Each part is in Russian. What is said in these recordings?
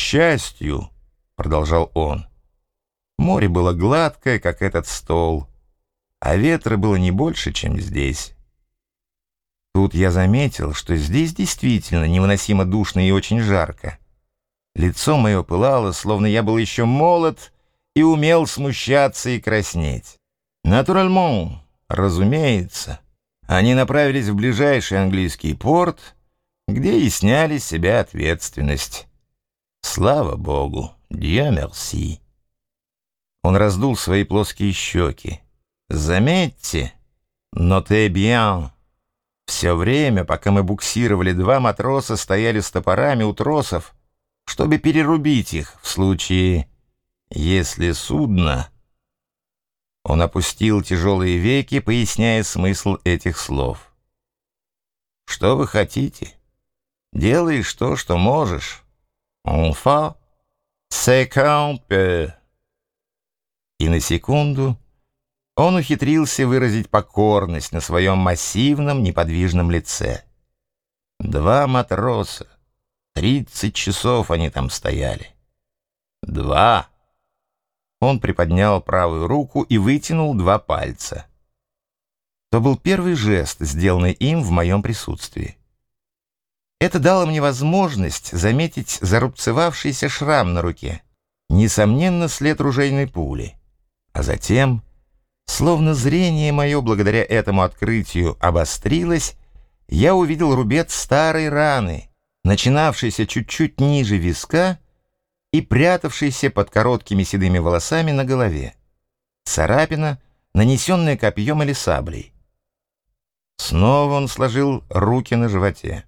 счастью, — продолжал он, — море было гладкое, как этот стол, а ветра было не больше, чем здесь. Тут я заметил, что здесь действительно невыносимо душно и очень жарко. Лицо мое пылало, словно я был еще молод и умел смущаться и краснеть. Натуральмон, разумеется, они направились в ближайший английский порт, где и сняли с себя ответственность. Слава Богу, Dieu merci. Он раздул свои плоские щеки. Заметьте, notez bien. Все время, пока мы буксировали, два матроса стояли с топорами у тросов, чтобы перерубить их в случае, если судно... Он опустил тяжелые веки, поясняя смысл этих слов. «Что вы хотите? Делаешь то, что можешь. Enfin, c'est qu'on peut». И на секунду он ухитрился выразить покорность на своем массивном неподвижном лице. Два матроса. 30 часов они там стояли. Два. Он приподнял правую руку и вытянул два пальца. То был первый жест, сделанный им в моем присутствии. Это дало мне возможность заметить зарубцевавшийся шрам на руке, несомненно, след ружейной пули. А затем, словно зрение мое благодаря этому открытию обострилось, я увидел рубец старой раны, начинавшийся чуть-чуть ниже виска и прятавшийся под короткими седыми волосами на голове. Царапина, нанесенная копьем или саблей. Снова он сложил руки на животе.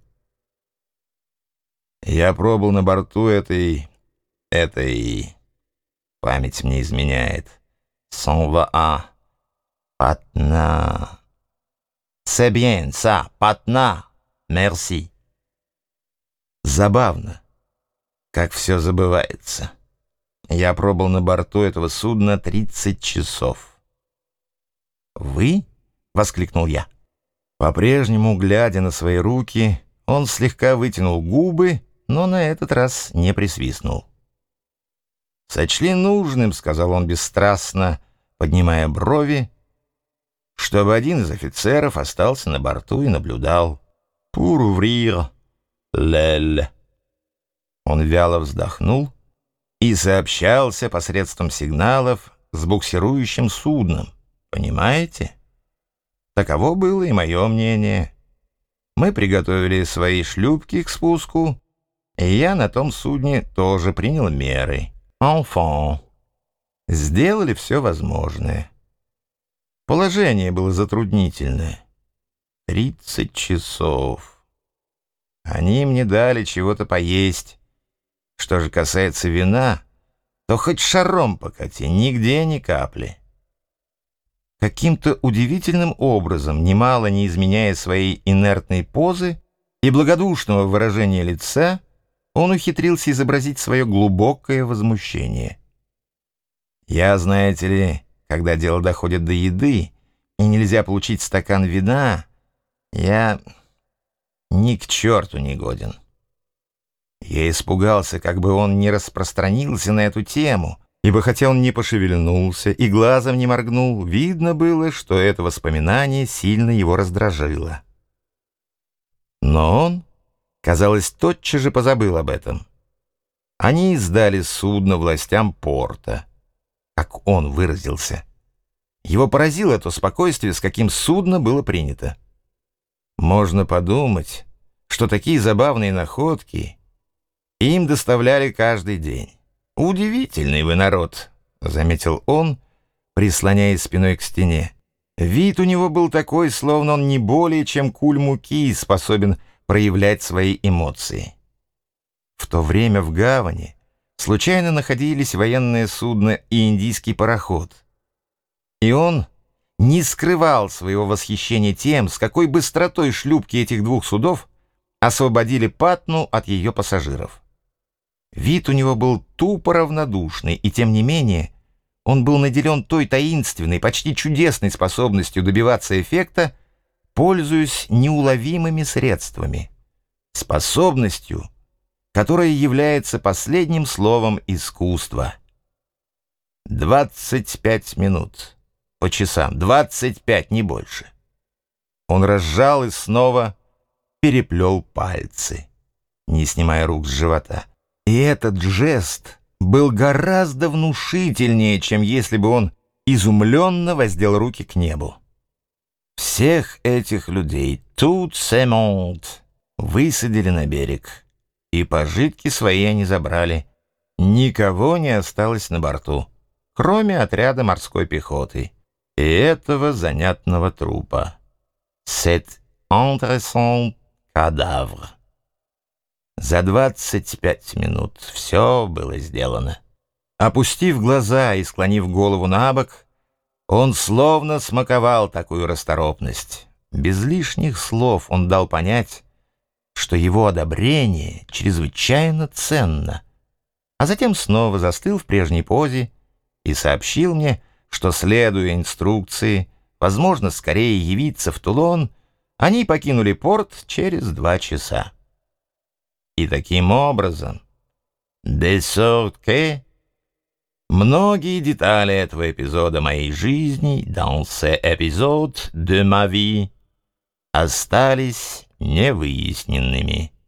Я пробыл на борту этой... Память мне изменяет. Сан-Ваа. Патна. C'est bien ça, Патна. Merci. Забавно, как все забывается. Я пробыл на борту этого судна 30 часов. «Вы?» — воскликнул я. По-прежнему, глядя на свои руки, он слегка вытянул губы, но на этот раз не присвистнул. «Сочли нужным, — сказал он бесстрастно, поднимая брови, — чтобы один из офицеров остался на борту и наблюдал. Pour ouvrir l'aile». Он вяло вздохнул и сообщался посредством сигналов с буксирующим судном. Понимаете? Таково было и мое мнение. Мы приготовили свои шлюпки к спуску, и я на том судне тоже принял меры. Enfant. Сделали все возможное. Положение было затруднительное. 30 часов. Они мне дали чего-то поесть. Что же касается вина, то хоть шаром покати, нигде ни капли. Каким-то удивительным образом, немало не изменяя своей инертной позы и благодушного выражения лица, он ухитрился изобразить свое глубокое возмущение. Я, знаете ли, когда дело доходит до еды, и нельзя получить стакан вина, я ни к черту не годен. Я испугался, как бы он не распространился на эту тему, ибо хотя он не пошевельнулся и глазом не моргнул, видно было, что это воспоминание сильно его раздражило. Но он, казалось, тотчас же позабыл об этом. Они сдали судно властям порта, как он выразился. Его поразило то спокойствие, с каким судно было принято. Можно подумать, что такие забавные находки им доставляли каждый день. «Удивительный вы народ», — заметил он, прислоняясь спиной к стене. Вид у него был такой, словно он не более чем куль муки способен проявлять свои эмоции. В то время в гавани случайно находились военное судно и индийский пароход. И он не скрывал своего восхищения тем, с какой быстротой шлюпки этих двух судов освободили Патну от ее пассажиров. Вид у него был тупо равнодушный, и тем не менее он был наделен той таинственной, почти чудесной способностью добиваться эффекта, пользуясь неуловимыми средствами, способностью, которое является последним словом искусства. 25 минут. По часам. 25, не больше. Он разжал и снова переплел пальцы, не снимая рук с живота. И этот жест был гораздо внушительнее, чем если бы он изумленно воздел руки к небу. Всех этих людей, tout ce monde, высадили на берег, и пожитки свои они забрали. Никого не осталось на борту, кроме отряда морской пехоты и этого занятного трупа. Cet intéressant cadavre. За 25 минут все было сделано. Опустив глаза и склонив голову на бок, он словно смаковал такую расторопность. Без лишних слов он дал понять, что его одобрение чрезвычайно ценно, а затем снова застыл в прежней позе и сообщил мне, что, следуя инструкции, возможно, скорее явиться в Тулон, они покинули порт через 2 часа. И таким образом, de sorte que, многие детали этого эпизода моей жизни, dans ce épisode de ma vie, остались невыясненными.